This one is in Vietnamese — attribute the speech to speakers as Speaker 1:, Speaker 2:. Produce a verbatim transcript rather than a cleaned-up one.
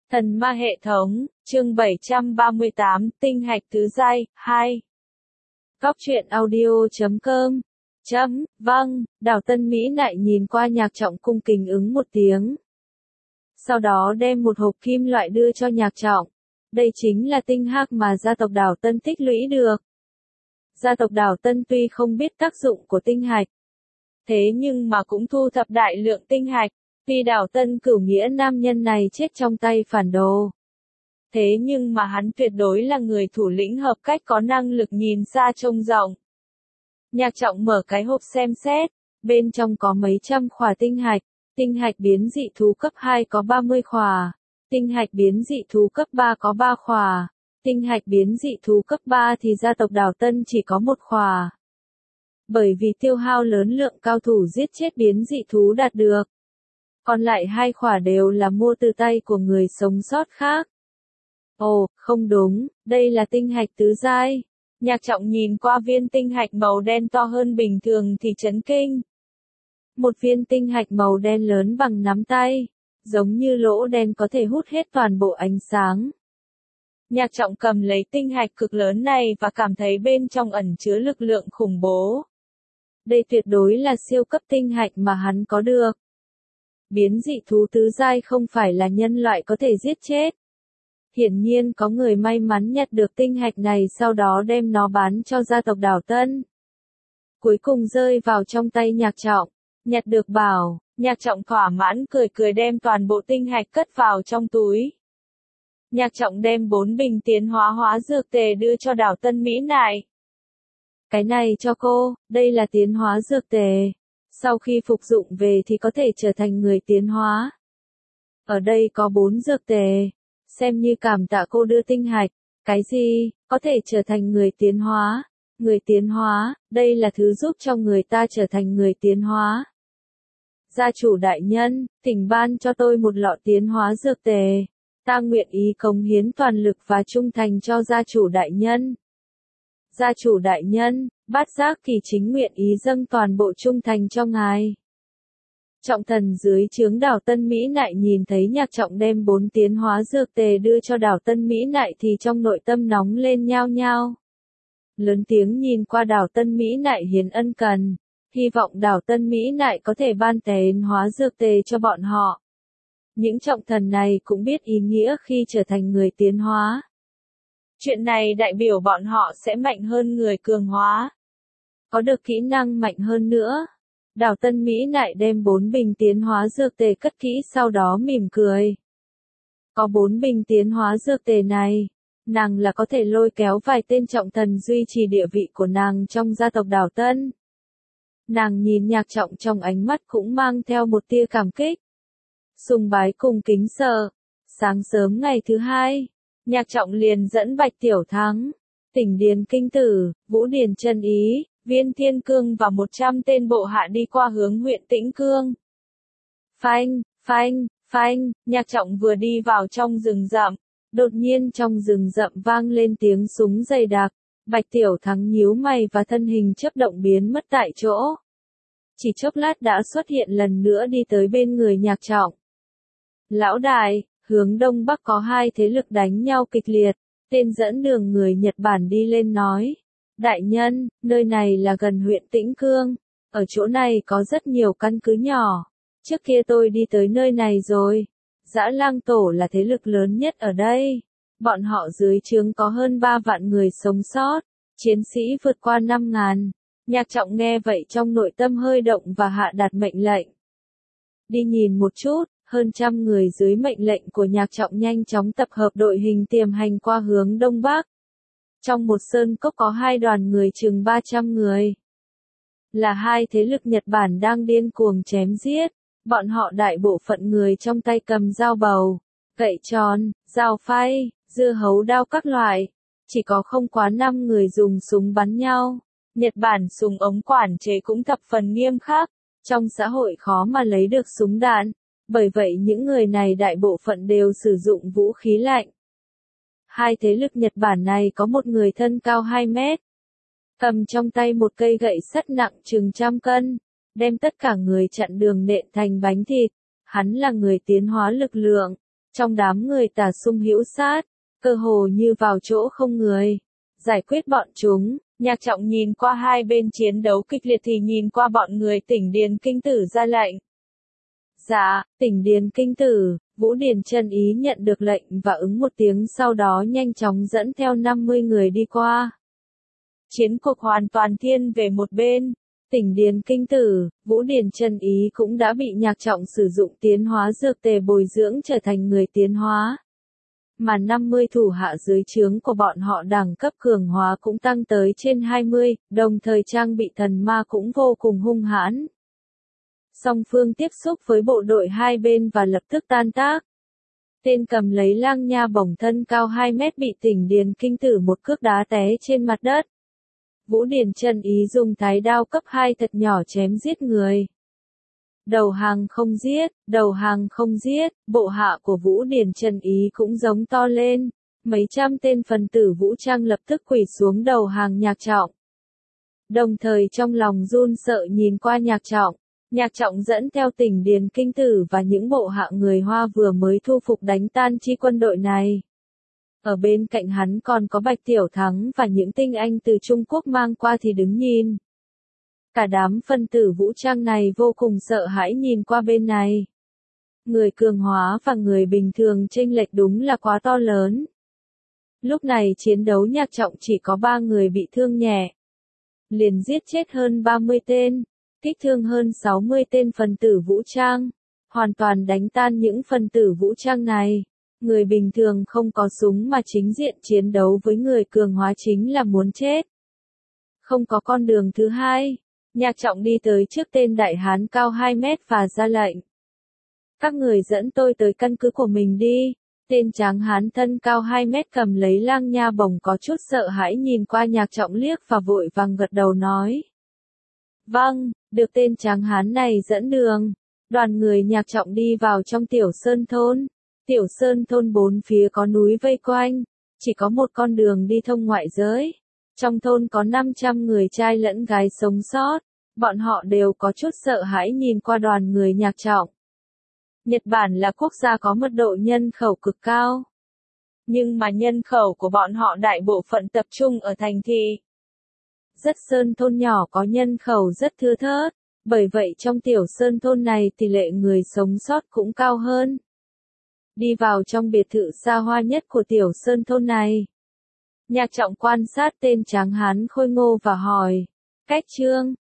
Speaker 1: Thần ma hệ thống, chương bảy trăm ba mươi tám, tinh hạch tứ giai, hai. Góc truyện audio chấm com. Chấm, vâng, Đào Tân Mỹ lại nhìn qua Nhạc Trọng cung kính ứng một tiếng. Sau đó đem một hộp kim loại đưa cho Nhạc Trọng. Đây chính là tinh hắc mà gia tộc Đào Tân tích lũy được. Gia tộc Đào Tân tuy không biết tác dụng của tinh hạch, thế nhưng mà cũng thu thập đại lượng tinh hạch. Vì Đào Tân cửu nghĩa nam nhân này chết trong tay phản đồ. Thế nhưng mà hắn tuyệt đối là người thủ lĩnh hợp cách có năng lực nhìn xa trông rộng. Nhạc Trọng mở cái hộp xem xét, bên trong có mấy trăm khỏa tinh hạch, tinh hạch biến dị thú cấp hai có ba mươi khỏa, tinh hạch biến dị thú cấp ba có ba khỏa, tinh hạch biến dị thú cấp ba thì gia tộc Đào Tân chỉ có một khỏa. Bởi vì tiêu hao lớn lượng cao thủ giết chết biến dị thú đạt được. Còn lại hai khỏa đều là mua từ tay của người sống sót khác. Ồ, không đúng, đây là tinh hạch tứ giai. Nhạc Trọng nhìn qua viên tinh hạch màu đen to hơn bình thường thì chấn kinh. Một viên tinh hạch màu đen lớn bằng nắm tay, giống như lỗ đen có thể hút hết toàn bộ ánh sáng. Nhạc Trọng cầm lấy tinh hạch cực lớn này và cảm thấy bên trong ẩn chứa lực lượng khủng bố. Đây tuyệt đối là siêu cấp tinh hạch mà hắn có được. Biến dị thú tứ giai không phải là nhân loại có thể giết chết. Hiển nhiên có người may mắn nhặt được tinh hạch này sau đó đem nó bán cho gia tộc Đào Tân. Cuối cùng rơi vào trong tay Nhạc Trọng. Nhặt được bảo, Nhạc Trọng thỏa mãn cười cười đem toàn bộ tinh hạch cất vào trong túi. Nhạc Trọng đem bốn bình tiến hóa hóa dược tề đưa cho Đào Tân Mỹ Nại. Cái này cho cô, đây là tiến hóa dược tề. Sau khi phục dụng về thì có thể trở thành người tiến hóa. Ở đây có bốn dược tề, xem như cảm tạ cô đưa tinh hạch. Cái gì, có thể trở thành người tiến hóa? Người tiến hóa, đây là thứ giúp cho người ta trở thành người tiến hóa. Gia chủ đại nhân, thỉnh ban cho tôi một lọ tiến hóa dược tề. Ta nguyện ý cống hiến toàn lực và trung thành cho gia chủ đại nhân. Gia chủ đại nhân, Bát Giác Kỳ chính nguyện ý dâng toàn bộ trung thành cho ngài. Trọng thần dưới trướng Đào Tân Mỹ Nại nhìn thấy Nhạc Trọng đem bốn tiến hóa dược tề đưa cho Đào Tân Mỹ Nại thì trong nội tâm nóng lên nhao nhao. Lớn tiếng nhìn qua Đào Tân Mỹ Nại hiến ân cần, hy vọng Đào Tân Mỹ Nại có thể ban tiến hóa dược tề cho bọn họ. Những trọng thần này cũng biết ý nghĩa khi trở thành người tiến hóa. Chuyện này đại biểu bọn họ sẽ mạnh hơn người cường hóa. Có được kỹ năng mạnh hơn nữa. Đào Tân Mỹ Nại đem bốn bình tiến hóa dược tề cất kỹ sau đó mỉm cười. Có bốn bình tiến hóa dược tề này, nàng là có thể lôi kéo vài tên trọng thần duy trì địa vị của nàng trong gia tộc Đào Tân. Nàng nhìn Nhạc Trọng trong ánh mắt cũng mang theo một tia cảm kích. Sùng bái cùng kính sợ. Sáng sớm ngày thứ hai, Nhạc Trọng liền dẫn Bạch Tiểu Thắng, Tỉnh Điền Kinh Tử, Vũ Điền Chân Ý, Viên Thiên Cương và một trăm tên bộ hạ đi qua hướng huyện Tĩnh Cương. Phanh, phanh, phanh, Nhạc Trọng vừa đi vào trong rừng rậm, đột nhiên trong rừng rậm vang lên tiếng súng dày đặc, Bạch Tiểu Thắng nhíu mày và thân hình chớp động biến mất tại chỗ. Chỉ chốc lát đã xuất hiện lần nữa đi tới bên người Nhạc Trọng. Lão đại, hướng đông bắc có hai thế lực đánh nhau kịch liệt, tên dẫn đường người Nhật Bản đi lên nói. Đại nhân, nơi này là gần huyện Tĩnh Cương, ở chỗ này có rất nhiều căn cứ nhỏ. Trước kia tôi đi tới nơi này rồi. Dã Lang Tổ là thế lực lớn nhất ở đây. Bọn họ dưới trướng có hơn ba vạn người sống sót, chiến sĩ vượt qua năm ngàn. Nhạc Trọng nghe vậy trong nội tâm hơi động và hạ đạt mệnh lệnh. Đi nhìn một chút. Hơn trăm người dưới mệnh lệnh của Nhạc Trọng nhanh chóng tập hợp đội hình tiềm hành qua hướng đông bắc. Trong một sơn cốc có hai đoàn người chừng ba trăm người. Là hai thế lực Nhật Bản đang điên cuồng chém giết. Bọn họ đại bộ phận người trong tay cầm dao bầu, gậy tròn, dao phay, dưa hấu đao các loại. Chỉ có không quá năm người dùng súng bắn nhau. Nhật Bản súng ống quản chế cũng thập phần nghiêm khắc. Trong xã hội khó mà lấy được súng đạn. Bởi vậy những người này đại bộ phận đều sử dụng vũ khí lạnh. Hai thế lực Nhật Bản này có một người thân cao hai mét. Cầm trong tay một cây gậy sắt nặng chừng trăm cân. Đem tất cả người chặn đường nện thành bánh thịt. Hắn là người tiến hóa lực lượng. Trong đám người tà xung hữu sát, cơ hồ như vào chỗ không người. Giải quyết bọn chúng, Nhạc Trọng nhìn qua hai bên chiến đấu kịch liệt thì nhìn qua bọn người Tỉnh Điền Kinh Tử ra lệnh. Dạ, Tỉnh Điền Kinh Tử, Vũ Điền Chân Ý nhận được lệnh và ứng một tiếng sau đó nhanh chóng dẫn theo năm mươi người đi qua. Chiến cuộc hoàn toàn thiên về một bên. Tỉnh Điền Kinh Tử, Vũ Điền Chân Ý cũng đã bị Nhạc Trọng sử dụng tiến hóa dược tề bồi dưỡng trở thành người tiến hóa. Mà năm mươi thủ hạ dưới trướng của bọn họ đẳng cấp cường hóa cũng tăng tới trên hai mươi, đồng thời trang bị thần ma cũng vô cùng hung hãn. Song phương tiếp xúc với bộ đội hai bên và lập tức tan tác. Tên cầm lấy lang nha bổng thân cao hai mét bị Tỉnh Điền Kinh Tử một cước đá té trên mặt đất. Vũ Điền Chân Ý dùng thái đao cấp hai thật nhỏ chém giết người. Đầu hàng không giết, đầu hàng không giết, bộ hạ của Vũ Điền Chân Ý cũng giống to lên. Mấy trăm tên phần tử vũ trang lập tức quỳ xuống đầu hàng Nhạc Trọng. Đồng thời trong lòng run sợ nhìn qua Nhạc Trọng. Nhạc Trọng dẫn theo Tỉnh Điền Kinh Tử và những bộ hạ người Hoa vừa mới thu phục đánh tan chi quân đội này. Ở bên cạnh hắn còn có Bạch Tiểu Thắng và những tinh anh từ Trung Quốc mang qua thì đứng nhìn. Cả đám phân tử vũ trang này vô cùng sợ hãi nhìn qua bên này. Người cường hóa và người bình thường chênh lệch đúng là quá to lớn. Lúc này chiến đấu Nhạc Trọng chỉ có ba người bị thương nhẹ. Liền giết chết hơn ba mươi tên, kích thương hơn sáu mươi tên phần tử vũ trang. Hoàn toàn đánh tan những phần tử vũ trang này. Người bình thường không có súng mà chính diện chiến đấu với người cường hóa chính là muốn chết. Không có con đường thứ hai. Nhạc Trọng đi tới trước tên đại hán cao hai mét và ra lệnh. Các người dẫn tôi tới căn cứ của mình đi. Tên tráng hán thân cao hai mét cầm lấy lang nha bổng có chút sợ hãi nhìn qua Nhạc Trọng liếc và vội vàng gật đầu nói. Vâng, được tên tráng hán này dẫn đường. Đoàn người Nhạc Trọng đi vào trong Tiểu Sơn thôn. Tiểu Sơn thôn bốn phía có núi vây quanh, chỉ có một con đường đi thông ngoại giới. Trong thôn có năm trăm người trai lẫn gái sống sót, bọn họ đều có chút sợ hãi nhìn qua đoàn người Nhạc Trọng. Nhật Bản là quốc gia có mật độ nhân khẩu cực cao. Nhưng mà nhân khẩu của bọn họ đại bộ phận tập trung ở thành thị. Rất sơn thôn nhỏ có nhân khẩu rất thưa thớt, bởi vậy trong Tiểu Sơn thôn này tỷ lệ người sống sót cũng cao hơn. Đi vào trong biệt thự xa hoa nhất của Tiểu Sơn thôn này. Nhạc Trọng quan sát tên tráng hán khôi ngô và hỏi, Cách Trương,